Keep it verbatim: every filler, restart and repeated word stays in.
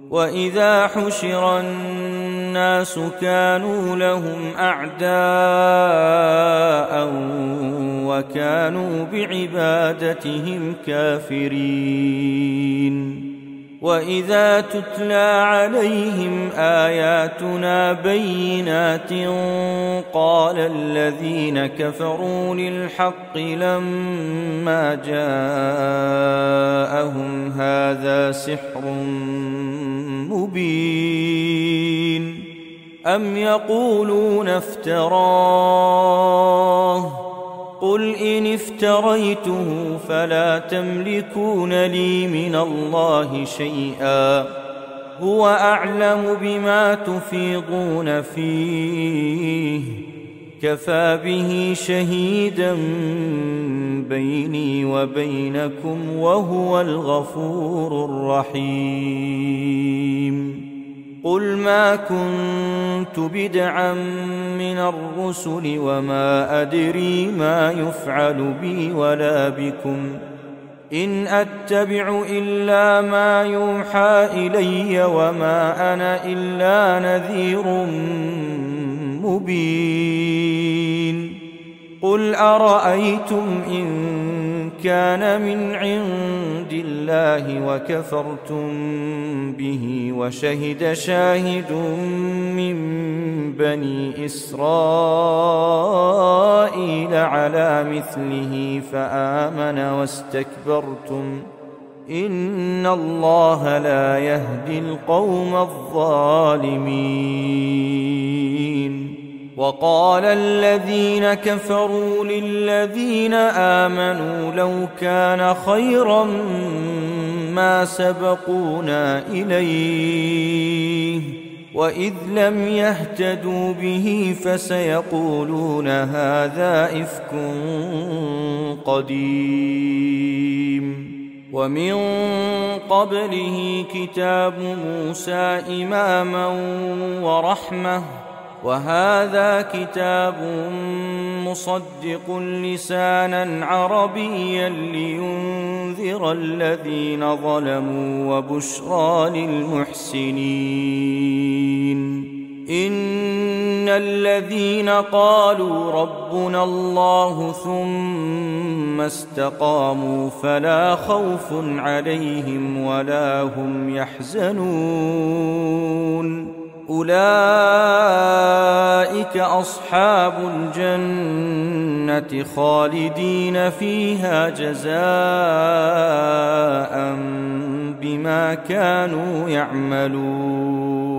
وإذا حشر الناس كانوا لهم أعداء وكانوا بعبادتهم كافرين وإذا تتلى عليهم آياتنا بينات قال الذين كفروا للحق لما جاءهم هذا سحر مبين أم يقولون افتراه قل إن افتريته فلا تملكون لي من الله شيئا هو أعلم بما تفيضون فيه كفى به شهيدا بيني وبينكم وهو الغفور الرحيم قل ما كنت بدعا من الرسل وما أدري ما يفعل بي ولا بكم إن أتبع إلا ما يوحى إلي وما أنا إلا نذير مبين قل أرأيتم إن كان من عند الله وكفرتم به وشهد شاهد من بني إسرائيل على مثله فآمن واستكبرتم إن الله لا يهدي القوم الظالمين وقال الذين كفروا للذين آمنوا لو كان خيرا ما سبقونا إليه وإذ لم يهتدوا به فسيقولون هذا إفك قديم ومن قبله كتاب موسى إماما ورحمة وهذا كتاب مصدق لسانا عربيا لينذر الذين ظلموا وبشرى للمحسنين إن الذين قالوا ربنا الله ثم استقاموا فلا خوف عليهم ولا هم يحزنون أولئك أصحاب الجنة خالدين فيها جزاء بما كانوا يعملون